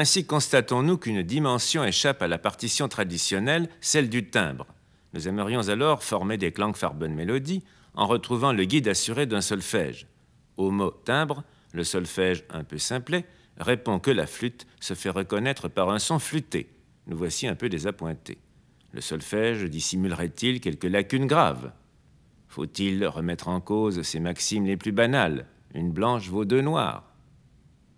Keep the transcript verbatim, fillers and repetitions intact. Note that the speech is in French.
Ainsi constatons-nous qu'une dimension échappe à la partition traditionnelle, celle du timbre. Nous aimerions alors former des klangfarbenmélodies en retrouvant le guide assuré d'un solfège. Au mot timbre, le solfège un peu simplet répond que la flûte se fait reconnaître par un son flûté. Nous voici un peu désappointés. Le solfège dissimulerait-il quelques lacunes graves? Faut-il remettre en cause ces maximes les plus banales? Une blanche vaut deux noirs.